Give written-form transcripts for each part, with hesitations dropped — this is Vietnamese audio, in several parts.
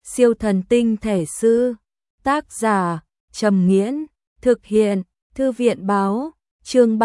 Siêu thần tinh thể sư. Tác giả Trầm Nghiễn. Thực hiện Thư viện Báo. Chương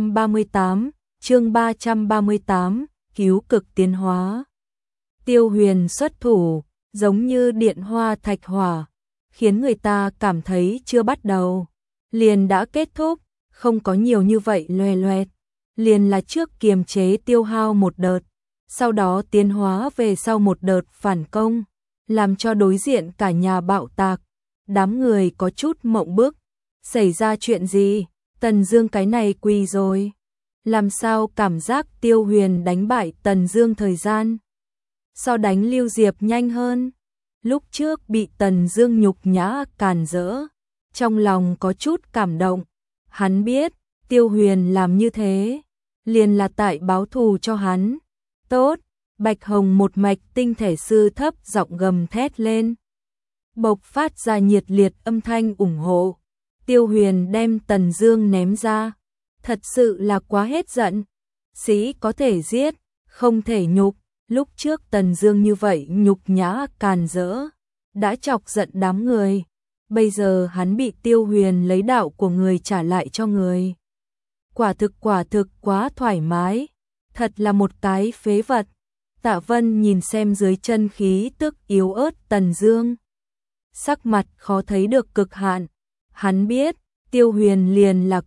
338, cứu cực tiến hóa. Tiêu Huyền xuất thủ, giống như điện hoa thạch hỏa, khiến người ta cảm thấy chưa bắt đầu liền đã kết thúc, không có nhiều như vậy loè loẹt, liền là trước kiềm chế tiêu hao một đợt, sau đó tiến hóa về sau một đợt phản công, làm cho đối diện cả nhà bạo tạc. Đám người có chút mộng bức, xảy ra chuyện gì? Tần Dương cái này quỳ rồi. Làm sao cảm giác Tiêu Huyền đánh bại Tần Dương thời gian so đánh Lưu Diệp nhanh hơn? Lúc trước bị Tần Dương nhục nhã càn rỡ, trong lòng có chút cảm động. Hắn biết, Tiêu Huyền làm như thế, liền là tại báo thù cho hắn. Tốt, Bạch Hồng một mạch tinh thể sư thấp giọng gầm thét lên, bộc phát ra nhiệt liệt âm thanh ủng hộ. Tiêu Huyền đem Tần Dương ném ra, thật sự là quá hết giận. Sĩ có thể giết, không thể nhục. Lúc trước Tần Dương như vậy nhục nhã càn rỡ, đã chọc giận đám người. Bây giờ hắn bị Tiêu Huyền lấy đạo của người trả lại cho người. Quả thực quá thoải mái, thật là một cái phế vật. Tạ Vân nhìn xem dưới chân khí tức yếu ớt Tần Dương, sắc mặt khó thấy được cực hạn. Hắn biết, Tiêu Huyền liền là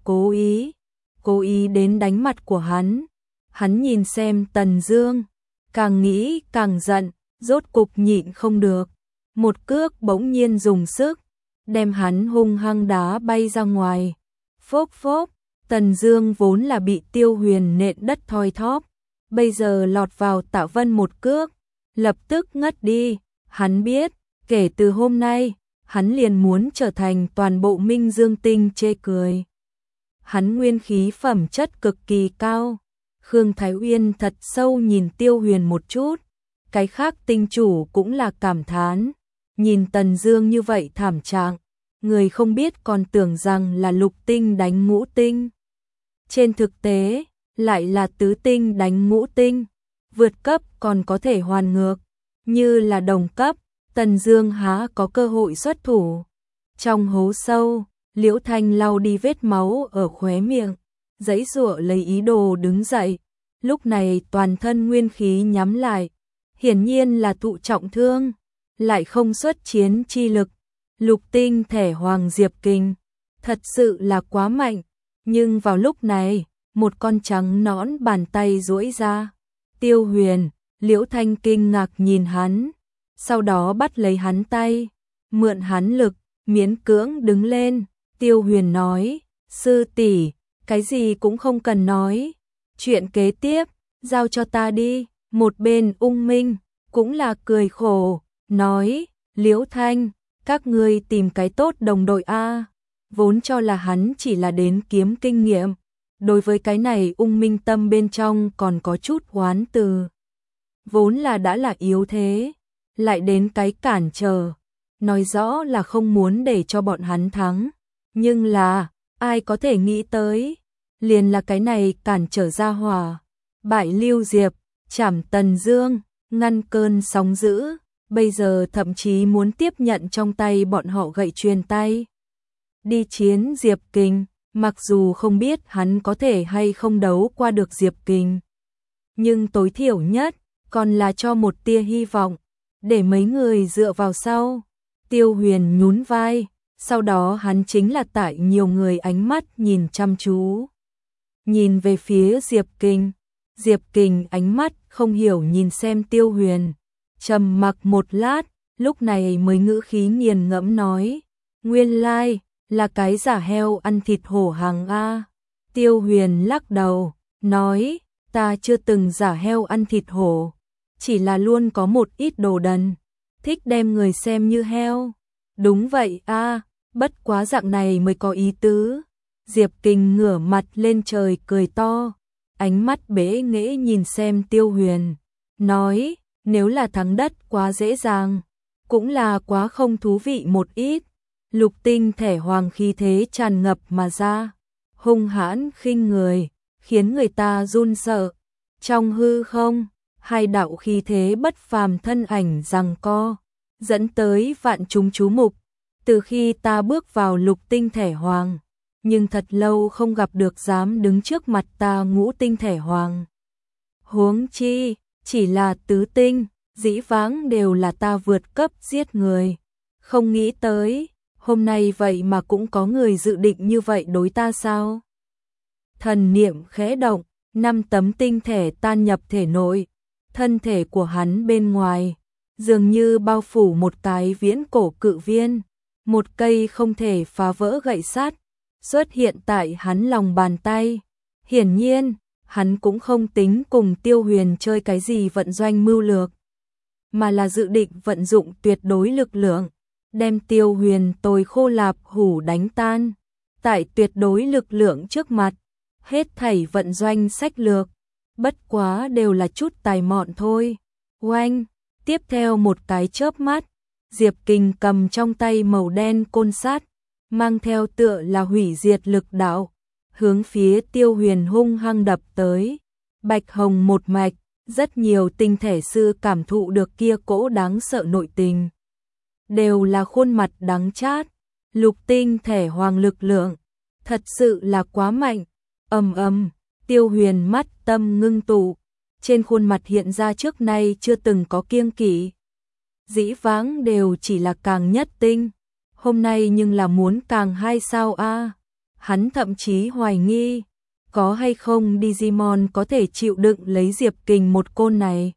cố ý đến đánh mặt của hắn. Hắn nhìn xem Tần Dương, càng nghĩ càng giận, rốt cục nhịn không được, một cước bỗng nhiên dùng sức, đem hắn hung hăng đá bay ra ngoài. Phốc phốc, Tần Dương vốn là bị Tiêu Huyền nện đất thoi thóp, bây giờ lọt vào Tạ Vân một cước, lập tức ngất đi. Hắn biết, kể từ hôm nay, hắn liền muốn trở thành toàn bộ Minh Dương Tinh chê cười. Hắn nguyên khí phẩm chất cực kỳ cao. Khương Thái Uyên thật sâu nhìn Tiêu Huyền một chút, cái khác tinh chủ cũng là cảm thán, nhìn Tần Dương như vậy thảm trạng, người không biết còn tưởng rằng là lục tinh đánh ngũ tinh. Trên thực tế, lại là tứ tinh đánh ngũ tinh, vượt cấp còn có thể hoàn ngược, như là đồng cấp, Tần Dương há có cơ hội xuất thủ. Trong hố sâu, Liễu Thanh lau đi vết máu ở khóe miệng, giãy giụa lấy ý đồ đứng dậy, lúc này toàn thân nguyên khí nhắm lại, hiển nhiên là thụ trọng thương, lại không xuất chiến chi lực. Lục tinh thể Hoàng Diệp Kình, thật sự là quá mạnh, nhưng vào lúc này, một con trắng nõn bàn tay duỗi ra. Tiêu Huyền, Liễu Thanh kinh ngạc nhìn hắn, sau đó bắt lấy hắn tay, mượn hắn lực, miễn cưỡng đứng lên. Tiêu Huyền nói, sư tỷ, cái gì cũng không cần nói, chuyện kế tiếp, giao cho ta đi. Một bên Ung Minh, cũng là cười khổ, nói, Liễu Thanh, các ngươi tìm cái tốt đồng đội a. Vốn cho là hắn chỉ là đến kiếm kinh nghiệm, đối với cái này Ung Minh tâm bên trong còn có chút oán từ. Vốn là đã là yếu thế, lại đến cái cản trở, nói rõ là không muốn để cho bọn hắn thắng. Nhưng là, ai có thể nghĩ tới, liền là cái này cản trở ra hỏa, bại Lưu Diệp, trảm Tần Dương, ngăn cơn sóng dữ, bây giờ thậm chí muốn tiếp nhận trong tay bọn họ gậy truyền tay. Đi chiến Diệp Kình, mặc dù không biết hắn có thể hay không đấu qua được Diệp Kình, nhưng tối thiểu nhất, còn là cho một tia hy vọng, để mấy người dựa vào sau. Tiêu Huyền nhún vai. Sau đó hắn chính là tại nhiều người ánh mắt nhìn chăm chú, nhìn về phía Diệp Kình. Diệp Kình ánh mắt không hiểu nhìn xem Tiêu Huyền, trầm mặc một lát, lúc này mới ngữ khí nghiền ngẫm nói, nguyên lai là cái giả heo ăn thịt hổ hàng a. Tiêu Huyền lắc đầu, nói, ta chưa từng giả heo ăn thịt hổ, chỉ là luôn có một ít đồ đần, thích đem người xem như heo. Đúng vậy a, bất quá dạng này mới có ý tứ. Diệp Kình ngửa mặt lên trời cười to, ánh mắt bế nghễ nhìn xem Tiêu Huyền, nói, nếu là thắng đất quá dễ dàng, cũng là quá không thú vị một ít. Lục tinh thể hoàng khí thế tràn ngập mà ra, hung hãn khinh người, khiến người ta run sợ. Trong hư không, hai đạo khí thế bất phàm thân ảnh giằng co, dẫn tới vạn chúng chú mục. Từ khi ta bước vào lục tinh thể hoàng, nhưng thật lâu không gặp được dám đứng trước mặt ta ngũ tinh thể hoàng. Huống chi, chỉ là tứ tinh, dĩ vãng đều là ta vượt cấp giết người. Không nghĩ tới, hôm nay vậy mà cũng có người dự định như vậy đối ta sao? Thần niệm khẽ động, 5 tấm tinh thể tan nhập thể nội, thân thể của hắn bên ngoài, dường như bao phủ một cái viễn cổ cự viên, một cây không thể phá vỡ gậy sắt, xuất hiện tại hắn lòng bàn tay. Hiển nhiên, hắn cũng không tính cùng Tiêu Huyền chơi cái gì vận doanh mưu lược, mà là dự định vận dụng tuyệt đối lực lượng, đem Tiêu Huyền tồi khô lạp hủ đánh tan. Tại tuyệt đối lực lượng trước mặt, hết thảy vận doanh sách lược, bất quá đều là chút tài mọn thôi. Oanh, tiếp theo một cái chớp mắt, Diệp Kình cầm trong tay màu đen côn sắt, mang theo tựa là hủy diệt lực đạo, hướng phía Tiêu Huyền hung hăng đập tới. Bạch hồng một mạch, rất nhiều tinh thể sư cảm thụ được kia cỗ đáng sợ nội tình. Đều là khuôn mặt đắng chát, lục tinh thể hoàng lực lượng, thật sự là quá mạnh. Ầm ầm, Tiêu Huyền mắt tâm ngưng tụ, trên khuôn mặt hiện ra trước nay chưa từng có kiêng kỵ. Dĩ vãng đều chỉ là càng nhất tinh, hôm nay nhưng là muốn càng 2 sao a. Hắn thậm chí hoài nghi, có hay không Digimon có thể chịu đựng lấy Diệp Kình một côn này.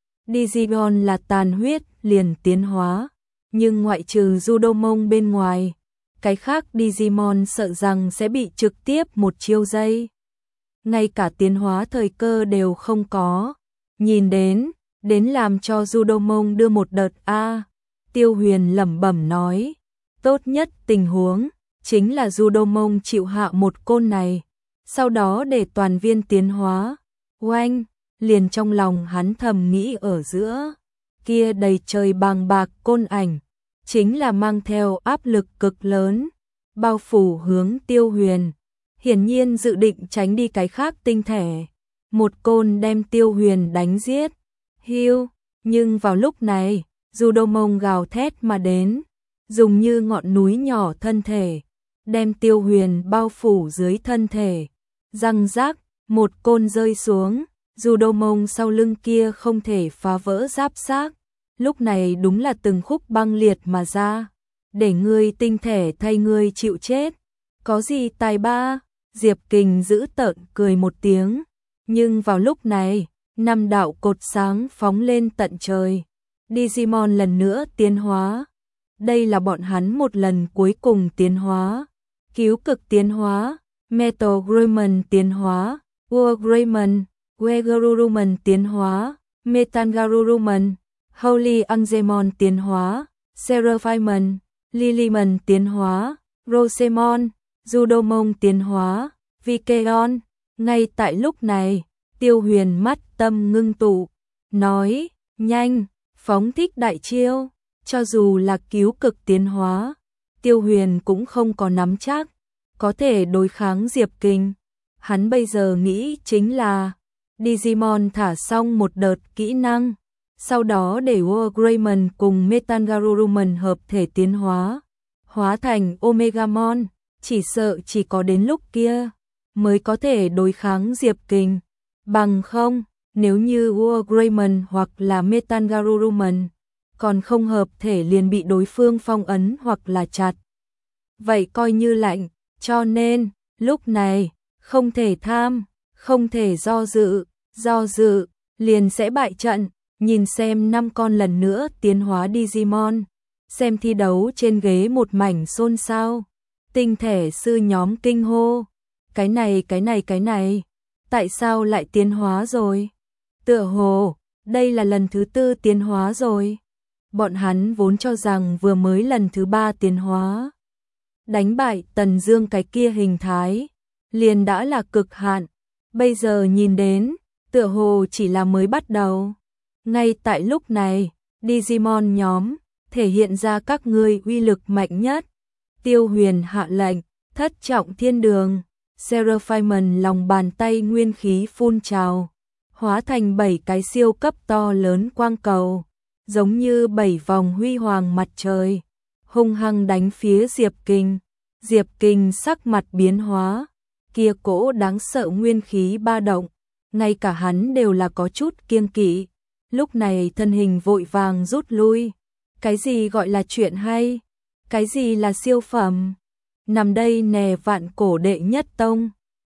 Digimon là tàn huyết liền tiến hóa, nhưng ngoại trừ Judomon bên ngoài, cái khác Digimon sợ rằng sẽ bị trực tiếp một chiêu dây. Ngay cả tiến hóa thời cơ đều không có. Nhìn đến làm cho Judomon đưa một đợt a. Tiêu Huyền lẩm bẩm nói, tốt nhất tình huống chính là Judomon chịu hạ một côn này, sau đó để toàn viên tiến hóa. Oanh, liền trong lòng hắn thầm nghĩ ở giữa, kia đầy trời bàng bạc côn ảnh, chính là mang theo áp lực cực lớn, bao phủ hướng Tiêu Huyền, hiển nhiên dự định tránh đi cái khác tinh thể. Một côn đem Tiêu Huyền đánh giết. Hiu, nhưng vào lúc này, Judomon gào thét mà đến, dùng như ngọn núi nhỏ thân thể, đem Tiêu Huyền bao phủ dưới thân thể. Răng rác, một côn rơi xuống, Judomon sau lưng kia không thể phá vỡ giáp xác, lúc này đúng là từng khúc băng liệt mà ra, để ngươi tinh thể thay ngươi chịu chết. Có gì tài ba? Diệp Kình giữ tợn cười một tiếng, nhưng vào lúc này, 5 đạo cột sáng phóng lên tận trời. Digimon lần nữa tiến hóa. Đây là bọn hắn một lần cuối cùng tiến hóa. Cứu cực tiến hóa, Metal Greymon tiến hóa, War Greymon, Wegerurumon tiến hóa, Metangarurumon, Holy Angemon tiến hóa, Seraphimon, Lilymon tiến hóa, Rosemon, Judomon tiến hóa, Vikeon. Ngay tại lúc này, Tiêu Huyền mắt tâm ngưng tụ, nói, nhanh, phóng thích đại chiêu. Cho dù là cứu cực tiến hóa, Tiêu Huyền cũng không có nắm chắc có thể đối kháng Diệp Kình. Hắn bây giờ nghĩ chính là Digimon thả xong một đợt kỹ năng, sau đó để War Greymon cùng Metangarurumon hợp thể tiến hóa, hóa thành Omegamon. Chỉ sợ chỉ có đến lúc kia mới có thể đối kháng Diệp Kình. Bằng không, nếu như War Greymon hoặc là Metangarurumon còn không hợp thể liền bị đối phương phong ấn hoặc là chặt, vậy coi như lạnh. Cho nên, lúc này, không thể tham, không thể do dự, liền sẽ bại trận. Nhìn xem 5 con lần nữa tiến hóa Digimon, xem thi đấu trên ghế một mảnh xôn xao. Tinh thể sư nhóm kinh hô, cái này, tại sao lại tiến hóa rồi? Tựa hồ, đây là lần thứ 4 tiến hóa rồi. Bọn hắn vốn cho rằng vừa mới lần thứ 3 tiến hóa. Đánh bại Tần Dương cái kia hình thái, liền đã là cực hạn. Bây giờ nhìn đến, tựa hồ chỉ là mới bắt đầu. Ngay tại lúc này, Digimon nhóm thể hiện ra các ngươi uy lực mạnh nhất. Tiêu Huyền hạ lệnh, thất trọng thiên đường, Seraphimon lòng bàn tay nguyên khí phun trào, hóa thành 7 cái siêu cấp to lớn quang cầu, giống như 7 vòng huy hoàng mặt trời, hung hăng đánh phía Diệp Kình. Diệp Kình sắc mặt biến hóa, kia cỗ đáng sợ nguyên khí ba động, ngay cả hắn đều là có chút kiêng kỵ. Lúc này thân hình vội vàng rút lui. Cái gì gọi là chuyện hay? Cái gì là siêu phẩm? Nằm đây nè vạn cổ đệ nhất tông.